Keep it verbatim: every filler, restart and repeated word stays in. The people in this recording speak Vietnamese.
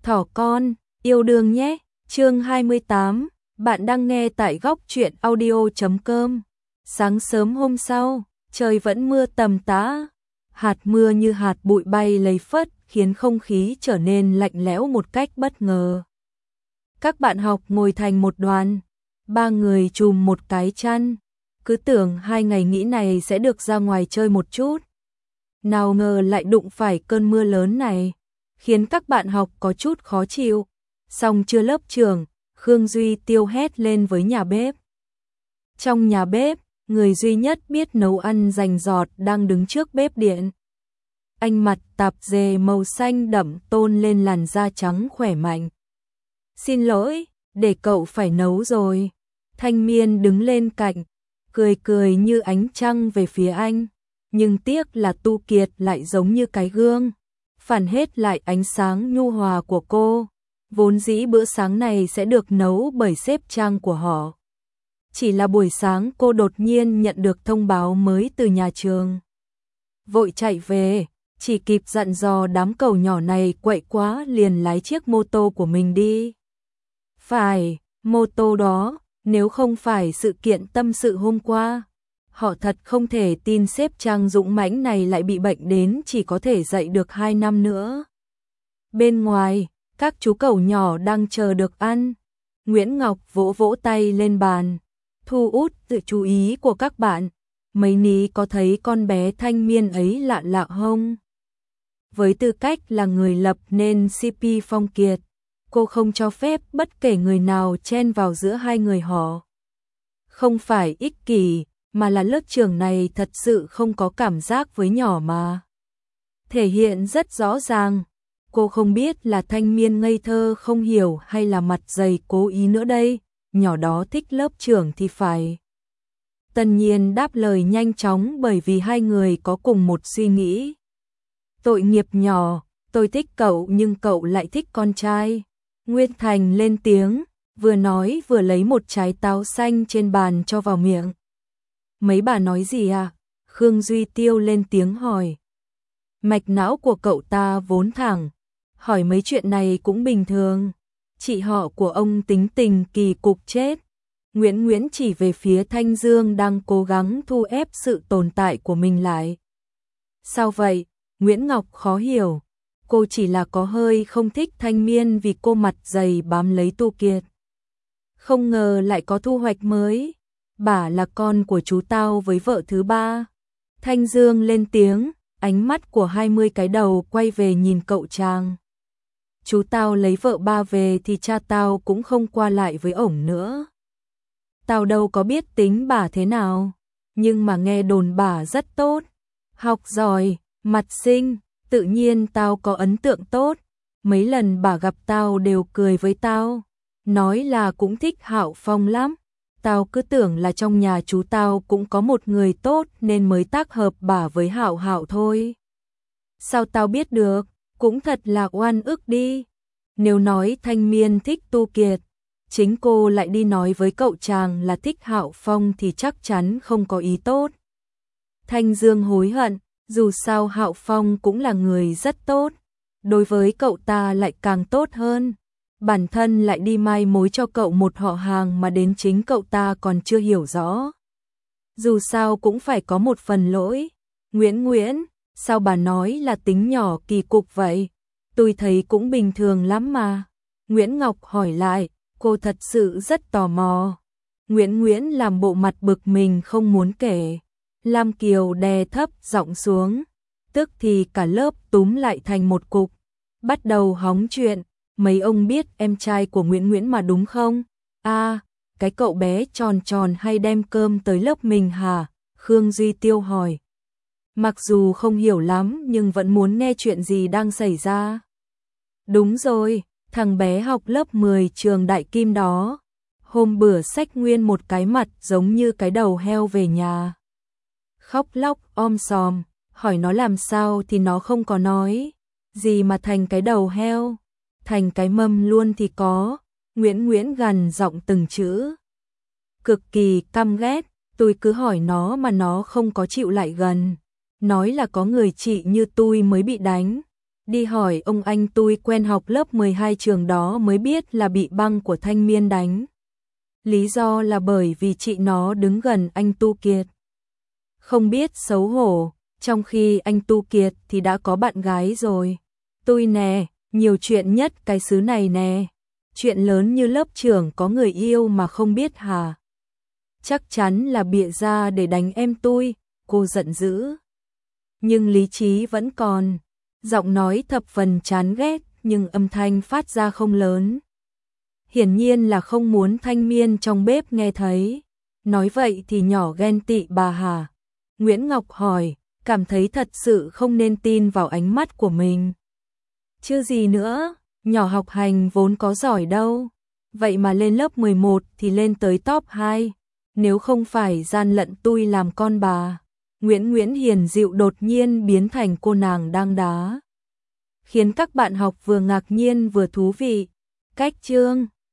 Thỏ con, yêu đương nhé. Chương hai mươi tám, bạn đang nghe tại góc truyện audio chấm com. Sáng sớm hôm sau, trời vẫn mưa tầm tã. Hạt mưa như hạt bụi bay lầy phất, khiến không khí trở nên lạnh lẽo một cách bất ngờ. Các bạn học ngồi thành một đoàn, ba người chùm một cái chăn, cứ tưởng hai ngày nghỉ này sẽ được ra ngoài chơi một chút. Nào ngờ lại đụng phải cơn mưa lớn này, khiến các bạn học có chút khó chịu. Xong chưa lớp trường, Khương Duy Tiêu hét lên với nhà bếp. Trong nhà bếp, người duy nhất biết nấu ăn rành rọt đang đứng trước bếp điện. Anh mặt tạp dề màu xanh đậm tôn lên làn da trắng khỏe mạnh. Xin lỗi, để cậu phải nấu rồi. Thanh Miên đứng lên cạnh, cười cười như ánh trăng về phía anh. Nhưng tiếc là Tu Kiệt lại giống như cái gương, phản hết lại ánh sáng nhu hòa của cô. Vốn dĩ bữa sáng này sẽ được nấu bởi sếp Trang của họ. Chỉ là buổi sáng cô đột nhiên nhận được thông báo mới từ nhà trường. Vội chạy về, chỉ kịp dặn dò đám cẩu nhỏ này quậy quá liền lái chiếc mô tô của mình đi. Phải, mô tô đó, nếu không phải sự kiện tâm sự hôm qua, họ thật không thể tin sếp Trang dũng mãnh này lại bị bệnh đến chỉ có thể dậy được hai năm nữa. Bên ngoài, các chú cẩu nhỏ đang chờ được ăn. Nguyễn Ngọc vỗ vỗ tay lên bàn, thu hút sự chú ý của các bạn. Mấy ní có thấy con bé Thanh Miên ấy lạ lạ không? Với tư cách là người lập nên xê pê Phong Kiệt, cô không cho phép bất kể người nào chen vào giữa hai người họ. Không phải ích kỷ, mà là lớp trường này thật sự không có cảm giác với nhỏ mà. Thể hiện rất rõ ràng, cô không biết là Thanh Miên ngây thơ không hiểu hay là mặt dày cố ý nữa đây, nhỏ đó thích lớp trưởng thì phải. Tân Nhiên đáp lời nhanh chóng bởi vì hai người có cùng một suy nghĩ. Tội nghiệp nhỏ, tôi thích cậu nhưng cậu lại thích con trai. Nguyên Thành lên tiếng, vừa nói vừa lấy một trái táo xanh trên bàn cho vào miệng. Mấy bà nói gì à? Khương Duy Tiêu lên tiếng hỏi. Mạch não của cậu ta vốn thẳng, hỏi mấy chuyện này cũng bình thường. Chị họ của ông tính tình kỳ cục chết. Nguyễn Nguyễn chỉ về phía Thanh Dương đang cố gắng thu ép sự tồn tại của mình lại. Sao vậy? Nguyễn Ngọc khó hiểu. Cô chỉ là có hơi không thích Thanh Miên vì cô mặt dày bám lấy Tu Kiệt. Không ngờ lại có thu hoạch mới. Bà là con của chú tao với vợ thứ ba. Thanh Dương lên tiếng, ánh mắt của hai mươi cái đầu quay về nhìn cậu Trang. Chú tao lấy vợ ba về thì cha tao cũng không qua lại với ổng nữa. Tao đâu có biết tính bà thế nào, nhưng mà nghe đồn bà rất tốt. Học giỏi, mặt xinh, tự nhiên tao có ấn tượng tốt. Mấy lần bà gặp tao đều cười với tao, nói là cũng thích Hạo Phong lắm. Tao cứ tưởng là trong nhà chú tao cũng có một người tốt nên mới tác hợp bà với Hạo Hạo thôi. Sao tao biết được, cũng thật là oan ức đi. Nếu nói Thanh Miên thích Tu Kiệt, chính cô lại đi nói với cậu chàng là thích Hạo Phong thì chắc chắn không có ý tốt. Thanh Dương hối hận, dù sao Hạo Phong cũng là người rất tốt, đối với cậu ta lại càng tốt hơn. Bản thân lại đi mai mối cho cậu một họ hàng mà đến chính cậu ta còn chưa hiểu rõ. Dù sao cũng phải có một phần lỗi. Nguyễn Nguyễn, sao bà nói là tính nhỏ kỳ cục vậy? Tôi thấy cũng bình thường lắm mà. Nguyễn Ngọc hỏi lại, cô thật sự rất tò mò. Nguyễn Nguyễn làm bộ mặt bực mình không muốn kể. Lam Kiều đè thấp giọng xuống, tức thì cả lớp túm lại thành một cục, bắt đầu hóng chuyện. Mấy ông biết em trai của Nguyễn Nguyễn mà đúng không? À, cái cậu bé tròn tròn hay đem cơm tới lớp mình hả? Khương Duy Tiêu hỏi. Mặc dù không hiểu lắm nhưng vẫn muốn nghe chuyện gì đang xảy ra. Đúng rồi, thằng bé học lớp mười trường Đại Kim đó. Hôm bữa xách nguyên một cái mặt giống như cái đầu heo về nhà. Khóc lóc om sòm, hỏi nó làm sao thì nó không có nói. Gì mà thành cái đầu heo? Thành cái mâm luôn thì có. Nguyễn Nguyễn gằn giọng từng chữ. Cực kỳ căm ghét, tôi cứ hỏi nó mà nó không có chịu lại gần. Nói là có người chị như tôi mới bị đánh. Đi hỏi ông anh tôi quen học lớp mười hai trường đó mới biết là bị băng của thanh niên đánh. Lý do là bởi vì chị nó đứng gần anh Tu Kiệt. Không biết xấu hổ, trong khi anh Tu Kiệt thì đã có bạn gái rồi. Tôi nè, nhiều chuyện nhất cái xứ này nè. Chuyện lớn như lớp trưởng có người yêu mà không biết hả? Chắc chắn là bịa ra để đánh em tôi, cô giận dữ. Nhưng lý trí vẫn còn. Giọng nói thập phần chán ghét nhưng âm thanh phát ra không lớn. Hiển nhiên là không muốn thanh niên trong bếp nghe thấy. Nói vậy thì nhỏ ghen tị bà hả? Nguyễn Ngọc hỏi, cảm thấy thật sự không nên tin vào ánh mắt của mình. Chứ gì nữa, nhỏ học hành vốn có giỏi đâu. Vậy mà lên lớp mười một thì lên tới top hai. Nếu không phải gian lận tôi làm con bà. Nguyễn Nguyễn hiền dịu đột nhiên biến thành cô nàng đang đá. Khiến các bạn học vừa ngạc nhiên vừa thú vị. Cách chương